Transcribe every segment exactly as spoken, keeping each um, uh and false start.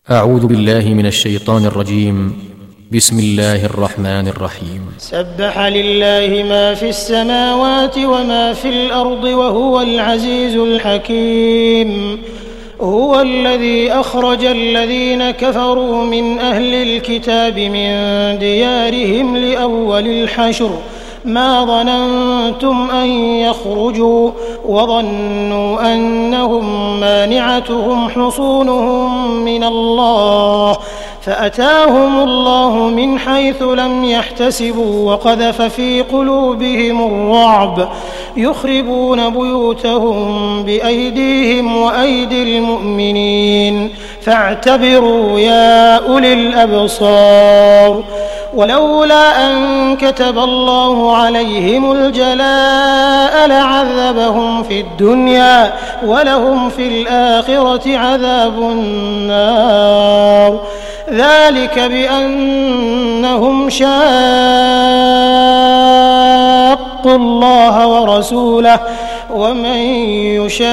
أعوذ بالله من الشيطان الرجيم. بسم الله الرحمن الرحيم. سبح لله ما في السماوات وما في الأرض وهو العزيز الحكيم. هو الذي أخرج الذين كفروا من أهل الكتاب من ديارهم لأول الحشر ما ظننتم أن يخرجوا وظنوا أنهم مانعتهم حصونهم من الله فأتاهم الله من حيث لم يحتسبوا وقذف في قلوبهم الرعب يخربون بيوتهم بأيديهم وأيدي المؤمنين فاعتبروا يا أولي الأبصار. ولولا أن كتب الله عليهم الجلاء لعذبهم في الدنيا ولهم في الآخرة عذاب النار ذلك بأنهم شاقوا الله ورسوله ومن يشاق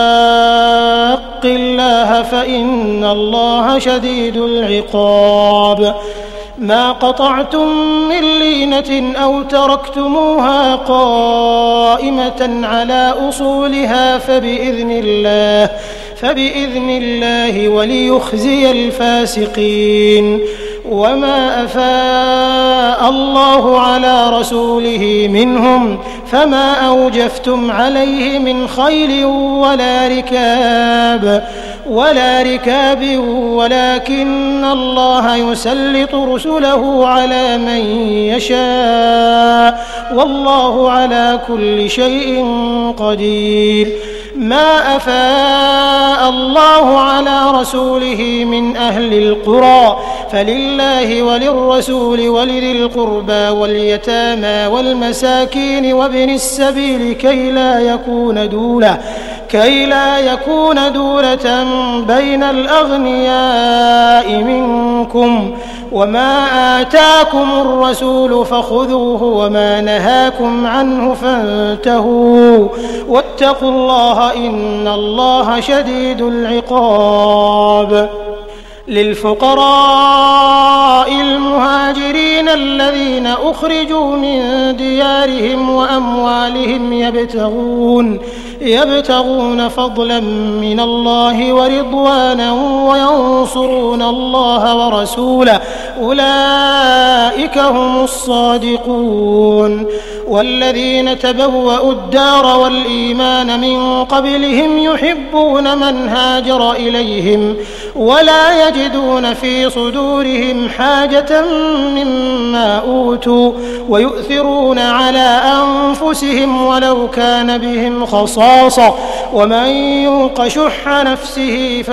الله فإن الله شديد العقاب. ما قطعتم من لينة أو تركتموها قائمة على أصولها فبإذن الله فبإذن الله وليخزي الفاسقين. وما أفاء الله على رسوله منهم فما أوجفتم عليه من خيل ولا ركاب ولا ركاب ولكن الله يسلط رسله على من يشاء والله على كل شيء قدير. ما أفاء الله على رسوله من أهل القرى فلله وللرسول ولذي القربى واليتامى والمساكين وابن السبيل كي لا يكون دولة كي لا يكون دولة بين الأغنياء منكم. وما آتاكم الرسول فخذوه وما نهاكم عنه فانتهوا واتقوا الله إن الله شديد العقاب. للفقراء المهاجرين الذين أخرجوا من ديارهم وأموالهم يبتغون يبتغون فضلا من الله ورضوانا وينصرون الله ورسوله أولئك هم الصادقون. والذين تبوأوا الدار والإيمان من قبلهم يحبون من هاجر إليهم ولا يجدون في صدورهم حاجة مما أوتوا ويؤثرون على أنفسهم ولو كان بهم خصاصة ومن يوق شح نفسه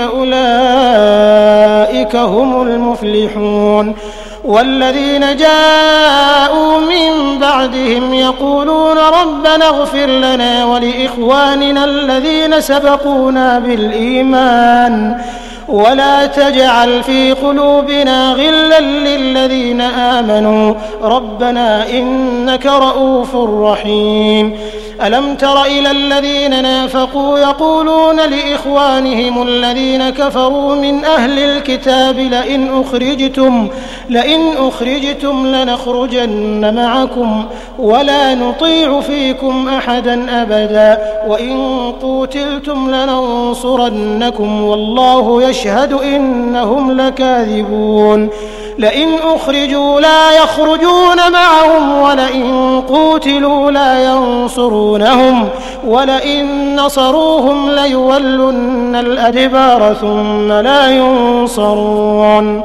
فأولئك هم المفلحون. والذين جاءوا من بعدهم يقولون ربنا اغفر لنا ولإخواننا الذين سبقونا بالإيمان ولا تجعل في قلوبنا غلا للذين آمنوا ربنا إنك رؤوف رحيم. ألم تر إلى الذين نافقوا يقولون لإخوانهم الذين كفروا من أهل الكتاب لئن أخرجتم لئن أخرجتم لنخرجن معكم ولا نطيع فيكم أحدا أبدا وإن قوتلتم لننصرنكم والله يشهد إنهم لكاذبون. لئن أخرجوا لا يخرجون معهم ولئن قوتلوا لا ينصرونهم ولئن نصروهم ليولن الأدبار ثم لا ينصرون.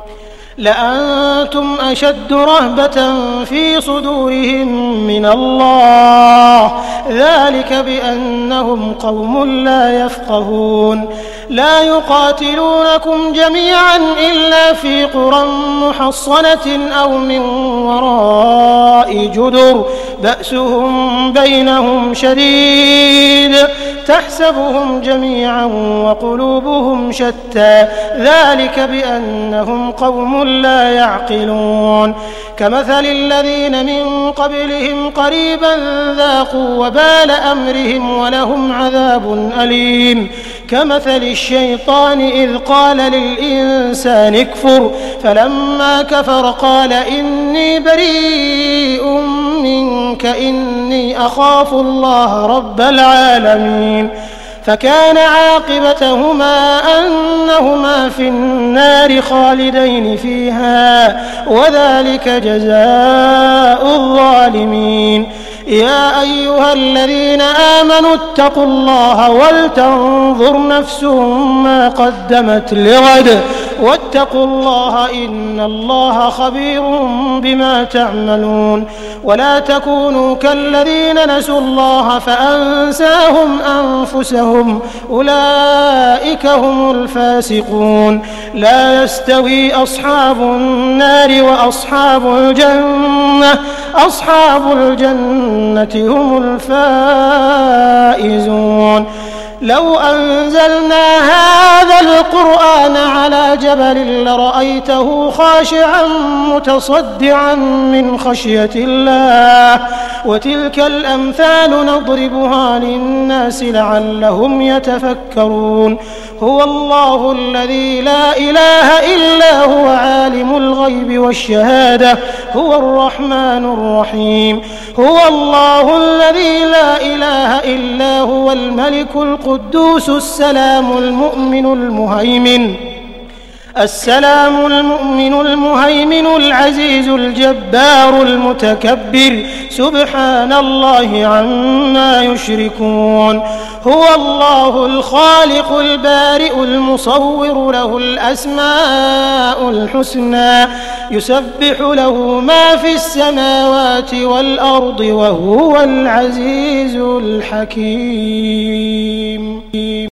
لأنتم أشد رهبة في صدورهم من الله ذلك بأنهم قوم لا يفقهون. لا يقاتلونكم جميعا إلا في قرى محصنة أو من وراء جدر بأسهم بينهم شديد تحسبهم جميعا وقلوبهم شتى ذلك بأنهم قوم لا يعقلون. كمثل الذين من قبلهم قريبا ذاقوا وبال أمرهم ولهم عذاب أليم. كمثل الشيطان إذ قال للإنسان اكفر فلما كفر قال إني بريء منك إني أخاف الله رب العالمين فكان عاقبتهما أنهما في النار خالدين فيها وذلك جزاء الظالمين. يا أيها الذين آمنوا اتقوا الله ولتنظر نفس ما قدمت لغد واتقوا الله إن الله خبير بما تعملون. ولا تكونوا كالذين نسوا الله فأنساهم أنفسهم أولئك هم الفاسقون. لا يستوي أصحاب النار وأصحاب الجنة أصحاب الجنة هم الفائزون. لو أنزلنا هذا القرآن على جبل لرأيته خاشعا متصدعا من خشية الله وتلك الأمثال نضربها للناس لعلهم يتفكرون. هو الله الذي لا إله إلا هو عالم الغيب والشهادة هو الرحمن الرحيم. هو الله الذي لا إله إلا هو الملك القدوس السلام المؤمن المهيمن السلام المؤمن المهيمن العزيز الجبار المتكبر سبحان الله عما يشركون. هو الله الخالق البارئ المصور له الأسماء الحسنى يسبح له ما في السماوات والأرض وهو العزيز الحكيم.